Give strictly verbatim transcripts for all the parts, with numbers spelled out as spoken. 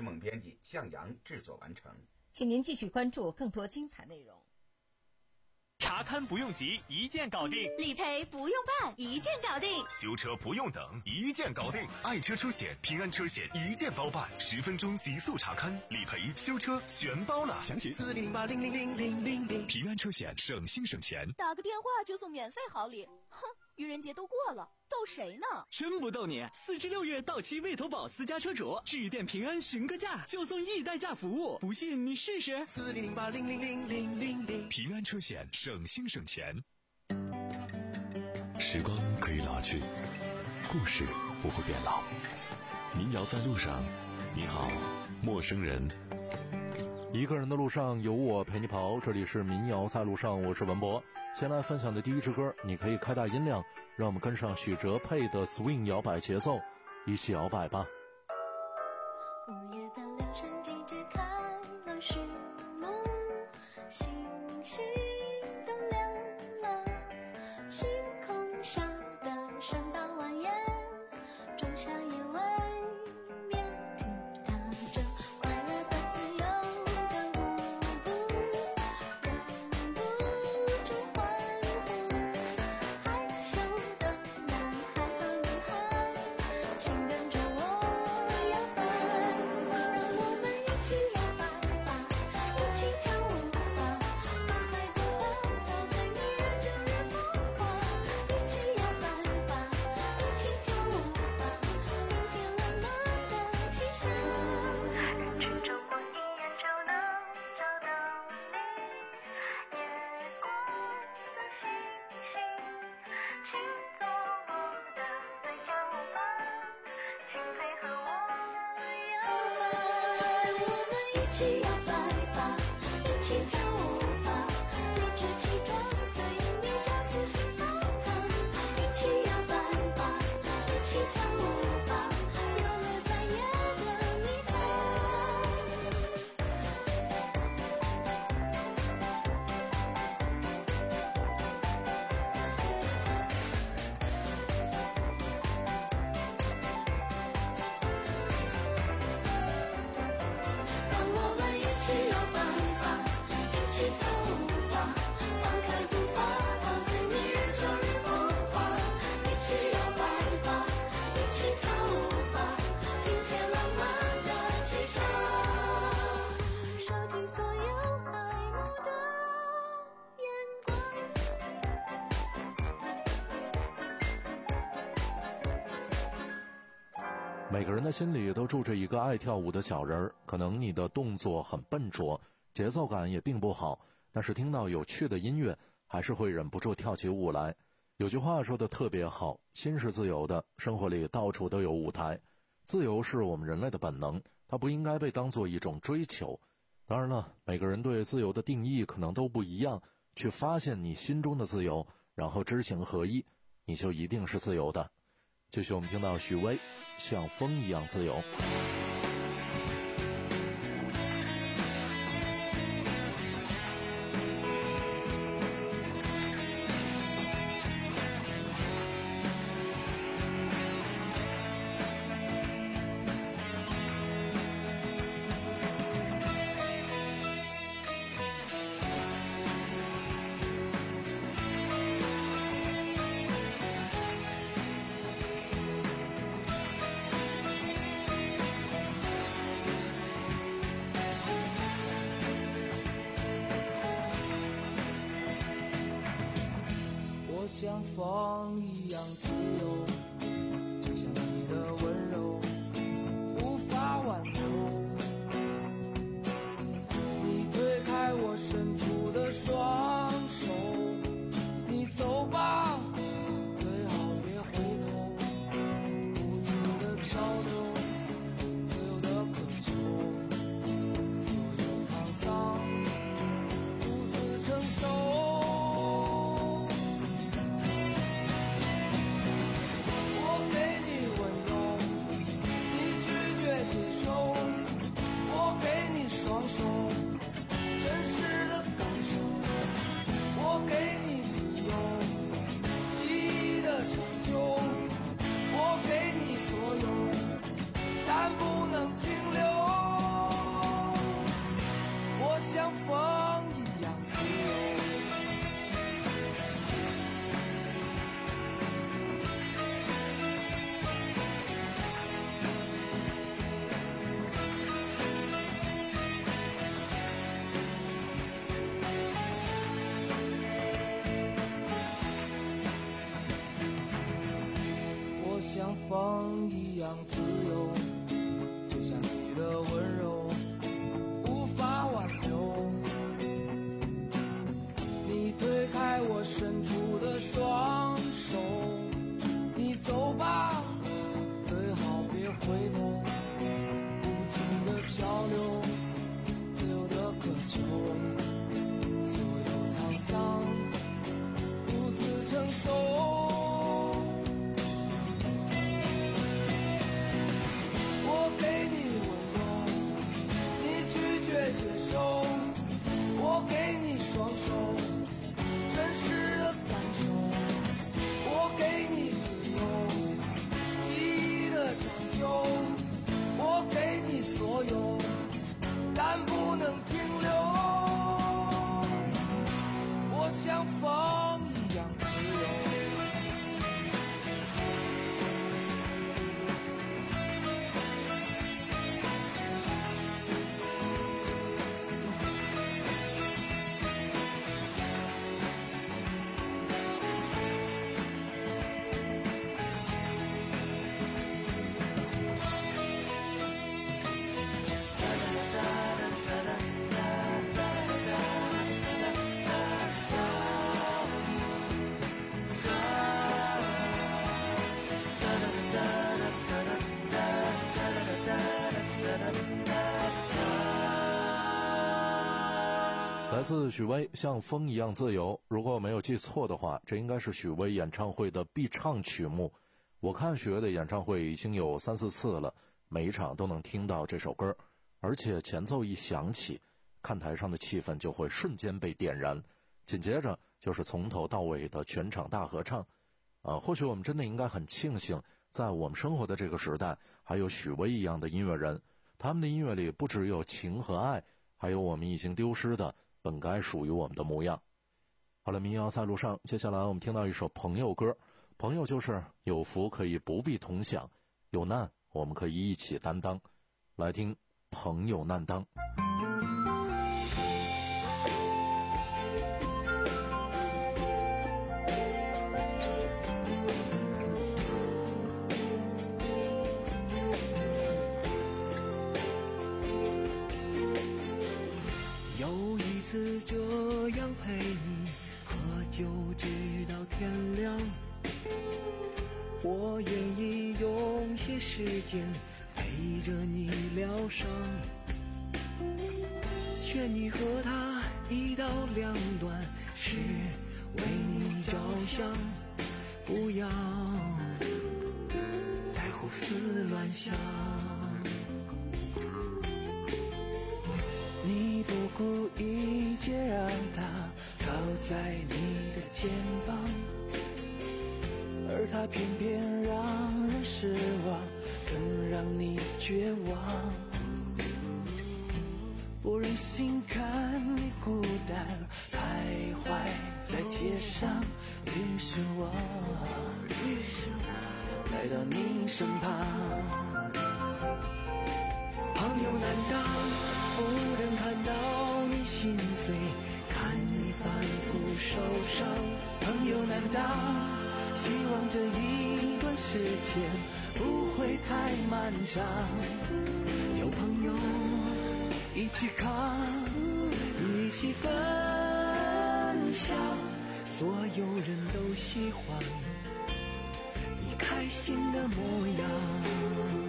时猛编辑向阳制作完成。 请您继续关注更多精彩内容。 查勘不用急，一键搞定； 理赔不用办，一键搞定； 修车不用等，一键搞定。爱车车险、平安车险一键包办，十分钟极速查勘、理赔、修车全包了。详询四零八零零零零零零。平安车险，省心省钱。 打个电话就送免费好礼，哼！愚人节都过了，逗谁呢？ 真不逗你！四至六月到期未投保私家车主，致电平安询个价，就送易代驾服务。不信你试试。 四零八零零零零零零。平安车险，省心省钱。 时光可以老去，故事不会变老。民谣在路上，你好，陌生人。 一个人的路上有我陪你跑，这里是民谣在路上，我是文博。先来分享的第一支歌，你可以开大音量，让我们跟上许哲佩的 swing 摇摆节奏，一起摇摆吧。 午夜的留声机解开了序幕，星星都亮了，星空下的山岛蜿蜒，仲夏夜未眠，听踏着快乐的自由的舞步，忍不住欢呼，害羞的男孩和女孩，请跟着我摇摆，让我们一起摇摆吧，一起跳舞吧，放开步伐，到最迷人就越疯狂，一起摇摆吧，一起跳舞吧，明天浪漫的气象，人群中我一眼就能找到你，夜光的星星，请做我的最佳舞伴，请配合我摇摆，我们一起摇摆吧，一起跳舞吧，理直气壮，随你加速心跳跳，一起摇摆吧，一起跳舞吧，游乐在夜的迷藏。让我们一起摇摆吧，一起跳舞吧，放开步伐，到最迷人就越疯狂，一起摇摆吧，一起跳舞吧，平添浪漫的气象，收集所有爱慕的眼光。 每个人的心里都住着一个爱跳舞的小人儿，可能你的动作很笨拙，节奏感也并不好，但是听到有趣的音乐，还是会忍不住跳起舞来。有句话说的特别好，心是自由的，生活里到处都有舞台。自由是我们人类的本能，它不应该被当作一种追求。当然了，每个人对自由的定义可能都不一样，去发现你心中的自由，然后知行合一，你就一定是自由的。继续我们听到许巍，像风一样自由。 我像风一样自由，就像你的温柔无法挽留。你推开我伸出的双手，你走吧，最好别回头。无尽的漂流，自由的渴求，所有沧桑独自承受。 风一样自由，就像你的温柔无法挽留。你推开我伸出的双手，你走吧，最好别回头。无尽的漂流，自由的渴求，所有沧桑独自承受。我给你温柔，你拒绝接受，我给你双手，真实的感受，我给你自由，记忆的长久，我给你所有，但不能停留。我像风一样自由。 来自许巍，像风一样自由。如果我没有记错的话，这应该是许巍演唱会的必唱曲目。我看许巍的演唱会已经有三四次了，每一场都能听到这首歌，而且前奏一响起，看台上的气氛就会瞬间被点燃，紧接着就是从头到尾的全场大合唱。呃，或许我们真的应该很庆幸，在我们生活的这个时代，还有许巍一样的音乐人，他们的音乐里不只有情和爱，还有我们已经丢失的本该属于我们的模样。好了，民谣在路上，接下来我们听到一首朋友歌。朋友就是有福可以不必同享，有难我们可以一起担当。来听朋友难当。 有一次这样陪你喝酒直到天亮，我愿意用些时间陪着你疗伤，劝你和他一刀两断，是为你着想，不要再胡思乱想。你不顾一切让他靠在你的肩膀，而他偏偏让人失望，更让你绝望。不忍心看你孤单徘徊在街上，于是我于是我来到你身旁。朋友难当，不忍看到你心碎，看你反复受伤。朋友难当，希望这一段时间不会太漫长。有朋友一起扛，一起分享，所有人都喜欢你开心的模样。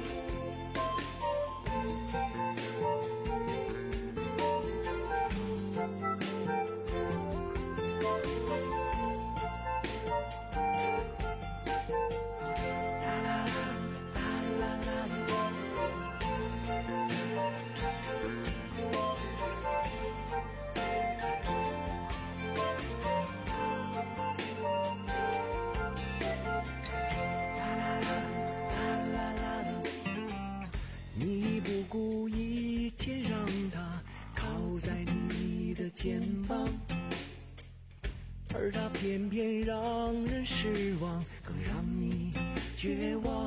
你不顾一切让他靠在你的肩膀，而他偏偏让人失望，更让你绝望。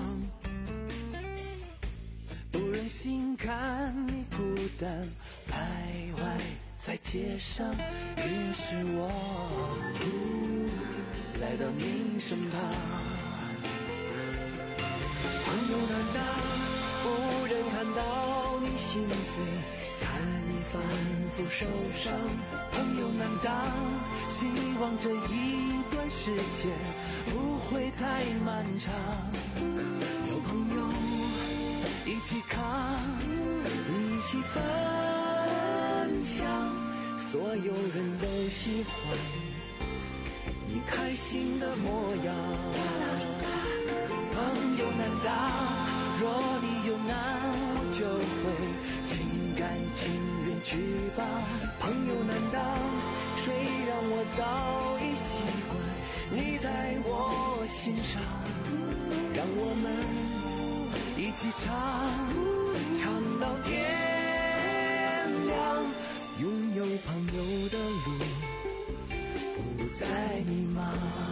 不忍心看你孤单徘徊在街上，于是我、嗯、来到你身旁。 难当，无人看到你心碎，看你反复受伤。朋友难当，希望这一段时间不会太漫长。有朋友一起扛，一起分享，所有人都喜欢你开心的模样。朋友难当，若你有难，我就会心甘情愿去帮。朋友难当，谁让我早已习惯你在我心上。让我们一起唱，唱到天亮。拥有朋友的路不再迷茫。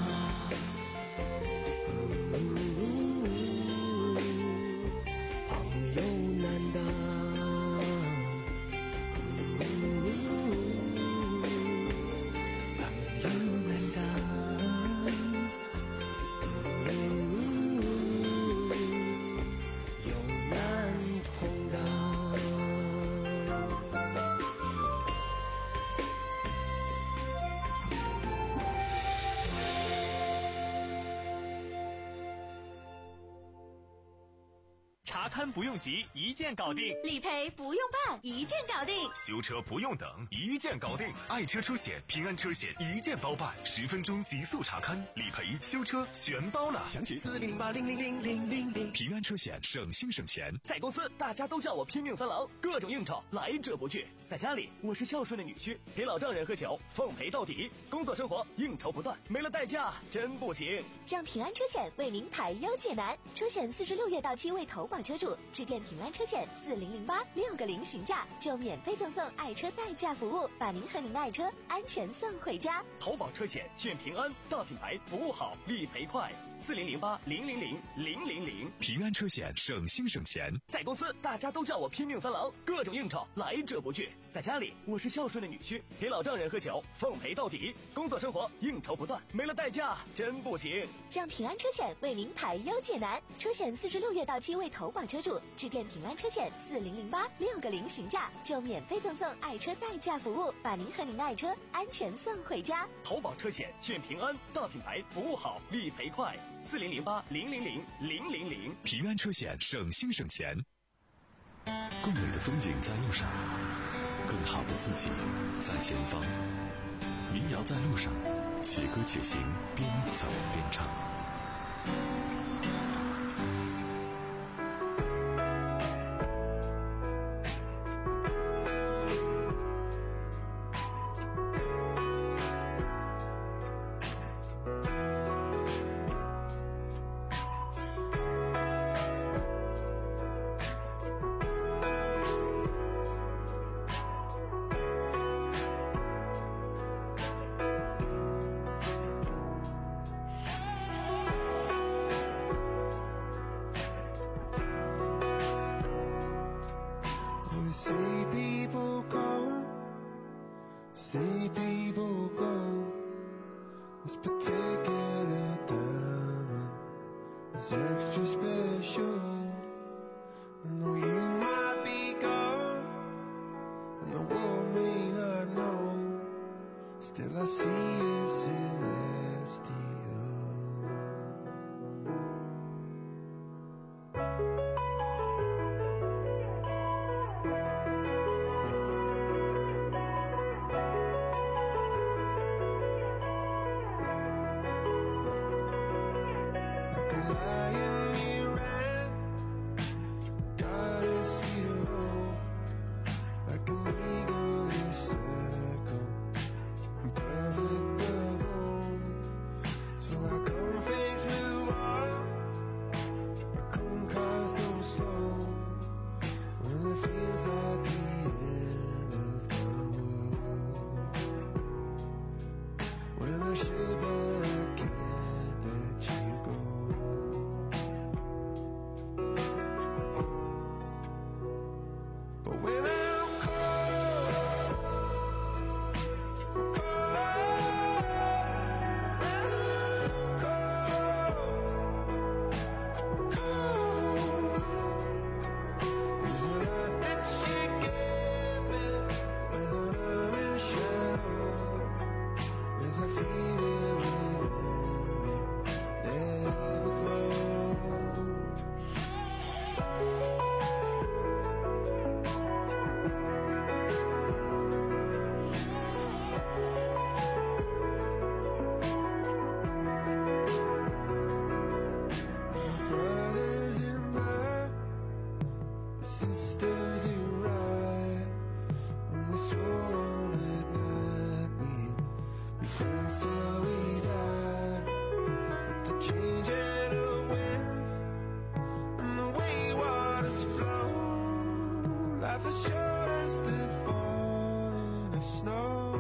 查勘不用急，一键搞定； 理赔不用办，一键搞定； 修车不用等，一键搞定。爱车出险，平安车险一键包办，十分钟极速查勘，理赔、修车全包了。详情四零零八零零零零零零。平安车险，省心省钱。 在公司，大家都叫我拼命三郎，各种应酬来者不拒；在家里，我是孝顺的女婿，给老丈人喝酒，奉陪到底。工作生活应酬不断，没了代驾真不行。 让平安车险为您排忧解难，车险四至六月到期未投保车主，致电平安车险四零零八六个零询价，就免费赠送爱车代驾服务，把您和您的爱车安全送回家。 投保车险选平安，大品牌，服务好，理赔快。四零零八零零零零零零。 平安车险，省心省钱。 在公司，大家都叫我拼命三郎，各种应酬来者不拒；在家里，我是孝顺的女婿，给老丈人喝酒，奉陪到底。工作生活应酬不断，没了代驾真不行。 让平安车险为您排忧解难，车险四至六月到期未投保车主，致电平安车险四零零八六个零询价，就免费赠送爱车代驾服务，把您和您的爱车安全送回家。 投保车险选平安，大品牌，服务好，理赔快。四零零八零零零零零零。 平安车险，省心省钱。 更美的风景在路上，更好的自己在前方。民谣在路上，且歌且行，边走边唱。 See people go, see people go. This particular diamond is extra special. I know you might be gone, and the world may not know. Still I see you celestial. Cold, for sure it's still falling the snow.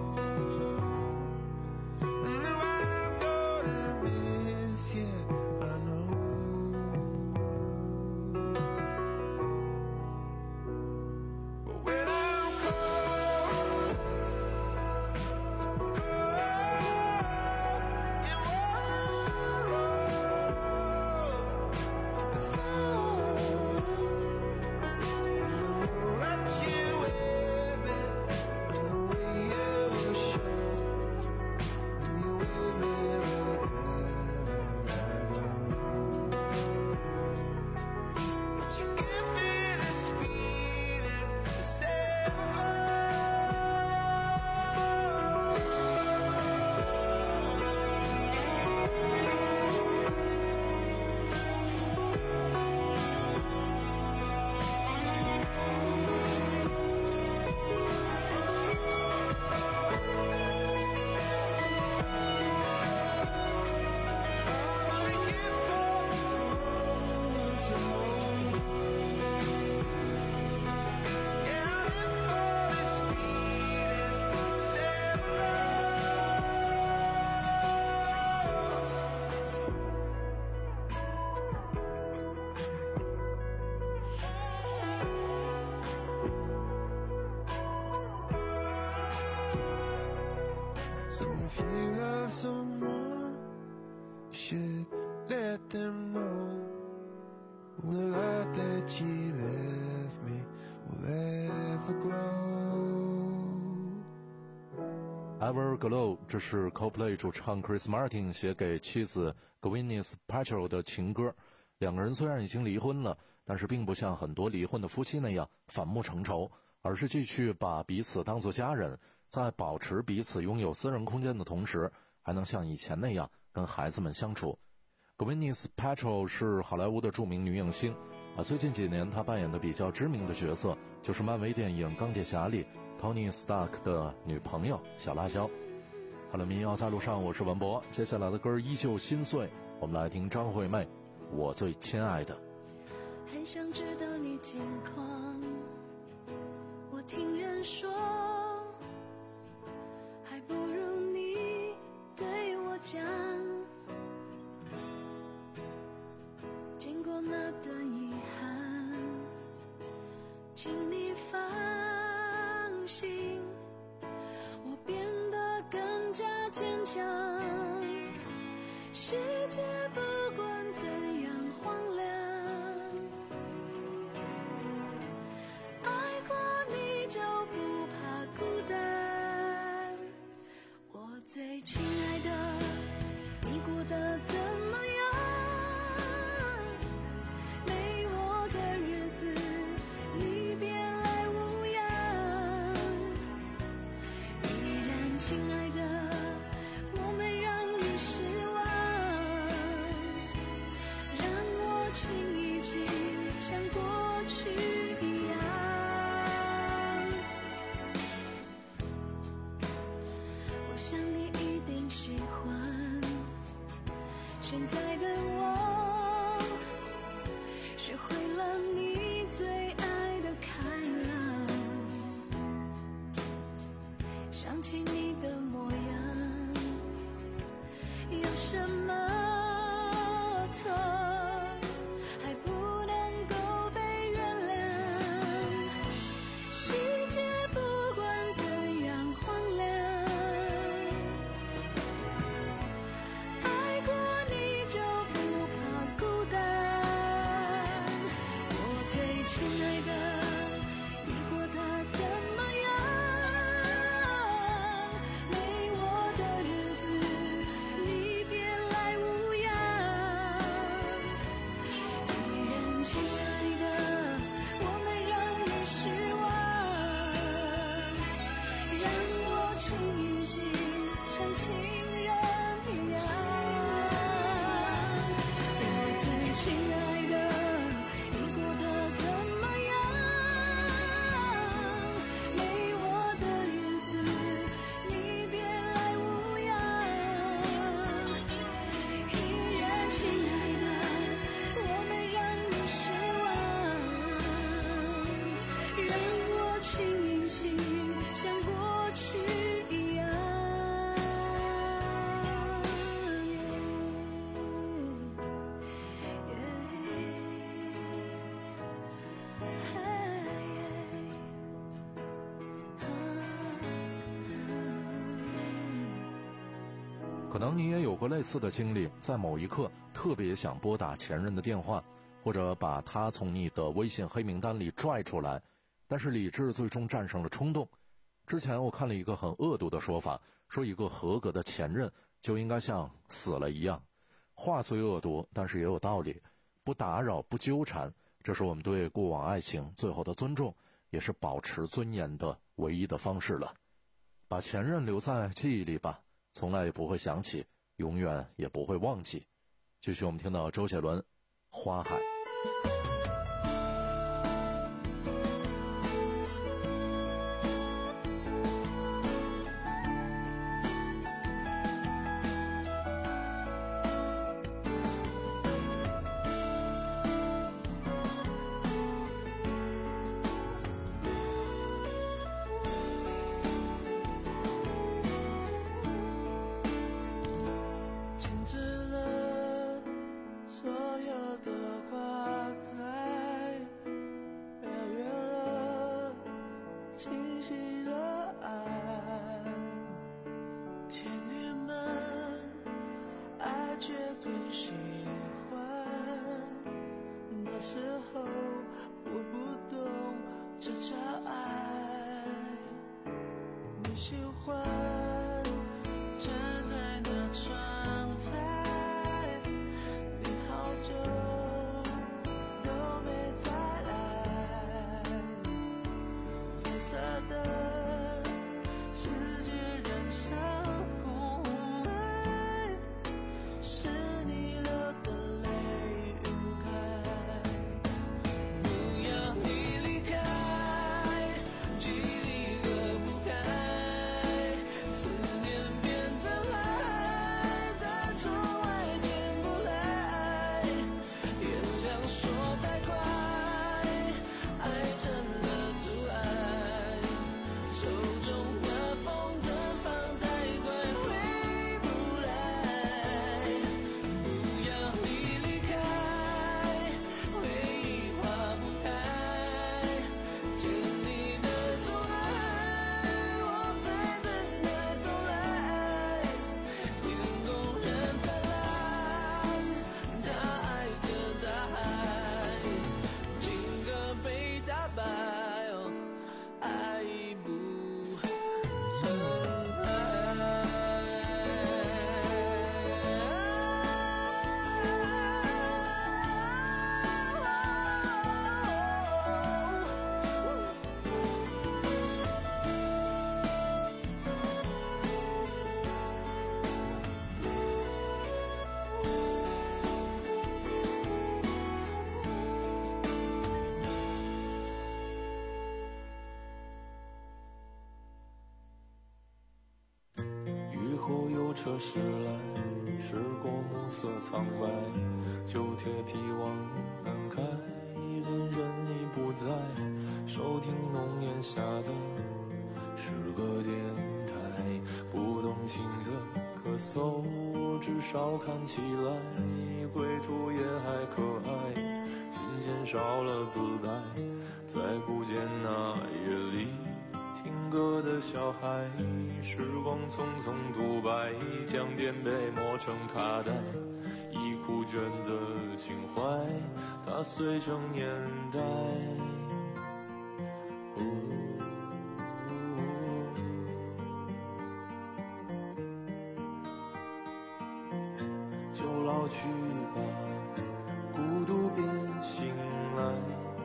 And now I'm gonna miss you, I know. But when I'm cold, cold, and warm, the sun, and I know that you with me, and the way you will show, and you with me wherever I go. But you give me this feeling, this everglow. So if you love someone, you should let them know the light that you left me will ever glow. Everglow， 这是 Coldplay 主唱 Chris Martin 写给妻子 Gwyneth Paltrow 的情歌。两个人虽然已经离婚了，但是并不像很多离婚的夫妻那样反目成仇，而是继续把彼此当作家人，在保持彼此拥有私人空间的同时，还能像以前那样跟孩子们相处。Gwyneth Paltrow 是好莱坞的著名女影星啊，最近几年她扮演的比较知名的角色就是漫威电影《钢铁侠》里 Tony Stark 的女朋友小辣椒。好了，民谣在路上，我是文博，接下来的歌依旧心碎，我们来听张惠妹《我最亲爱的》。 很想知道你近况，我听人说，还不如你对我讲。经过那段遗憾，请你放心，我变得更加坚强。世界不管怎样荒凉，爱过你就不怕孤单。我最亲爱的，你过得怎么样？没我的日子，你别来无恙。依然亲爱的，我没让你失望，让我亲一亲，像过去一样。我想你一定喜欢现在的我，学会了你最爱的开朗，想起你的模样，有什么错还不能够被原谅？世界不管怎样荒凉，爱过你就不怕孤单。我最亲爱的，你过得怎么样？没可能你也有过类似的经历，在某一刻特别想拨打前任的电话，或者把他从你的微信黑名单里拽出来，但是理智最终战胜了冲动。之前我看了一个很恶毒的说法，说一个合格的前任就应该像死了一样。话虽恶毒，但是也有道理。不打扰，不纠缠，这是我们对过往爱情最后的尊重，也是保持尊严的唯一的方式了。把前任留在记忆里吧，从来也不会想起，永远也不会忘记。继续我们听到周杰伦《花海》。 喜欢站在那窗台，你好久都没再来，彩色的世界染上雾霾，是你流的泪晕开，不要你离开，距离隔不开，思念变成海，在窗外进不来，月亮说太快，爱成了阻碍，手中的风筝放太快，回不来，不要你离开，回忆化不开，见你的钟爱，我在等待重来，天空很灿烂，他爱着大海，情歌被打败，爱已不存雨后有车驶来，驶过暮色苍白，旧铁皮往南开，恋人已不在，收听浓烟下的是个电台，不动情的咳嗽，至少看起来归途也还可爱，琴弦少了姿态，再不见那夜里听歌的小孩，时光匆匆独白，将颠沛磨成卡带，已枯卷的情怀，它碎成年代。就老去吧，孤独便醒来，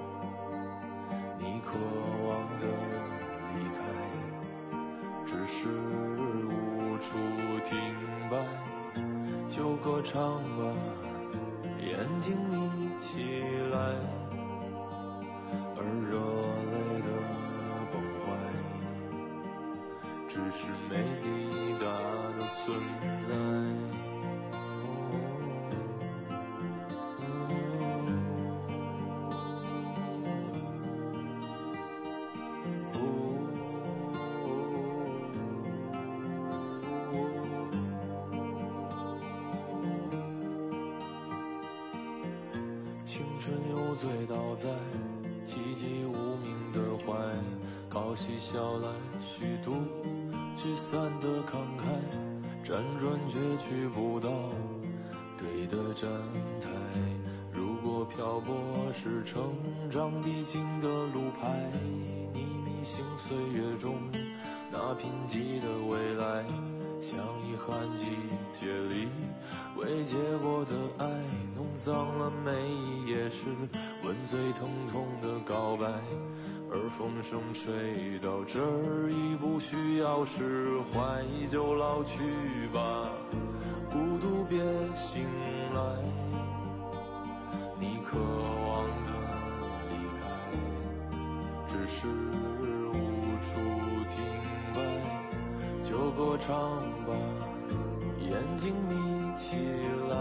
你渴望的离开，只是无处停摆，就歌唱吧，眼睛眯起来，而热泪的崩坏，只是没抵达的存在。青春有醉倒在寂寂无名的怀，朝夕笑来虚度聚散的慷慨， 辗转却去不到对的站台。如果漂泊是成长必经的路牌，你迷信岁月中那贫瘠的未来，像遗憾季节里未结果的爱，弄脏了每一页是吻最疼痛的告白。而风声吹到这儿已不需要释怀，就老去吧，孤独别醒来，你渴望的离开只是无处停摆，就歌唱吧，眼睛眯起来，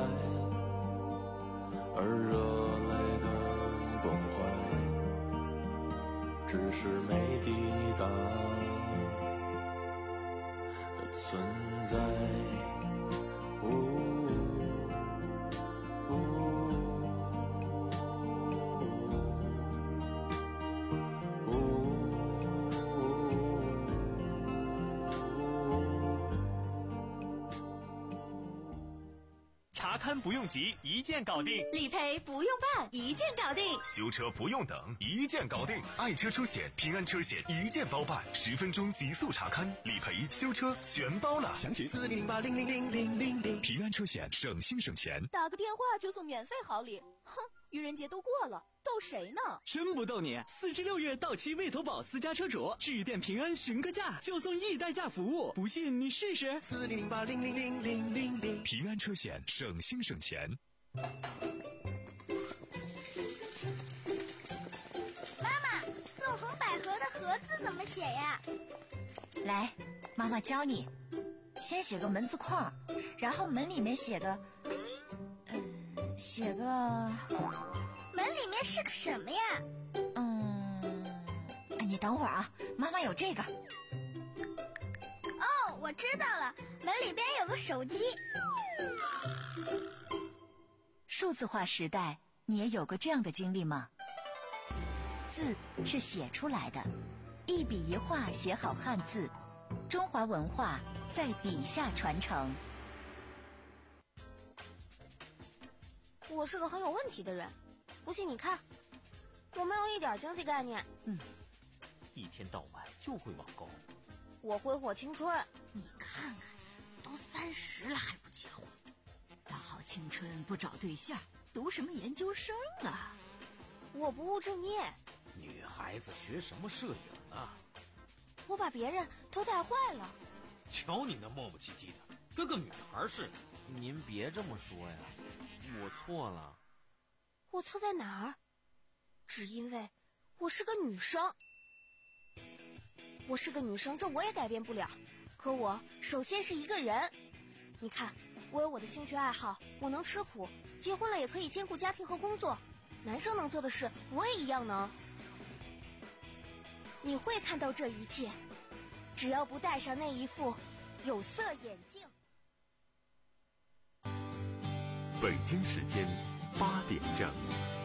而热泪的崩坏只是没抵达的存在。哦查勘不用急，一键搞定； 理赔不用办，一键搞定； 修车不用等，一键搞定。爱车出险，平安车险一键包办，十分钟极速查勘、理赔、修车全包了。详询四零八零零零零零零。平安车险，省心省钱。 打个电话就送免费好礼，哼！愚人节都过了，逗谁呢？ 真不逗你！四至六月到期未投保私家车主，致电平安询个价，就送易代驾服务。不信你试试。四零八零零零零零零。 平安车险，省心省钱。 妈妈，纵横捭阖的阖字怎么写呀？ 来，妈妈教你。先写个门字框，然后门里面写个，嗯，写个。 门里面是个什么呀？ 嗯，你等会儿啊，妈妈有这个。 哦，我知道了，门里边有个手机。 数字化时代，你也有过这样的经历吗？字是写出来的，一笔一画写好汉字，中华文化在笔下传承。 我是个很有问题的人，不信你看，我没有一点经济概念。 嗯，一天到晚就会网购。 我挥霍青春。 你看看，都三十了还不结婚，大好青春不找对象，读什么研究生啊？ 我不务正业。 女孩子学什么摄影啊？ 我把别人都带坏了。 瞧你那磨磨唧唧的，跟个女孩似的。 您别这么说呀，我错了。 我错在哪儿？只因为我是个女生。我是个女生，这我也改变不了。可我首先是一个人。你看，我有我的兴趣爱好，我能吃苦，结婚了也可以兼顾家庭和工作。男生能做的事，我也一样能。你会看到这一切，只要不戴上那一副有色眼镜。 北京时间八点整。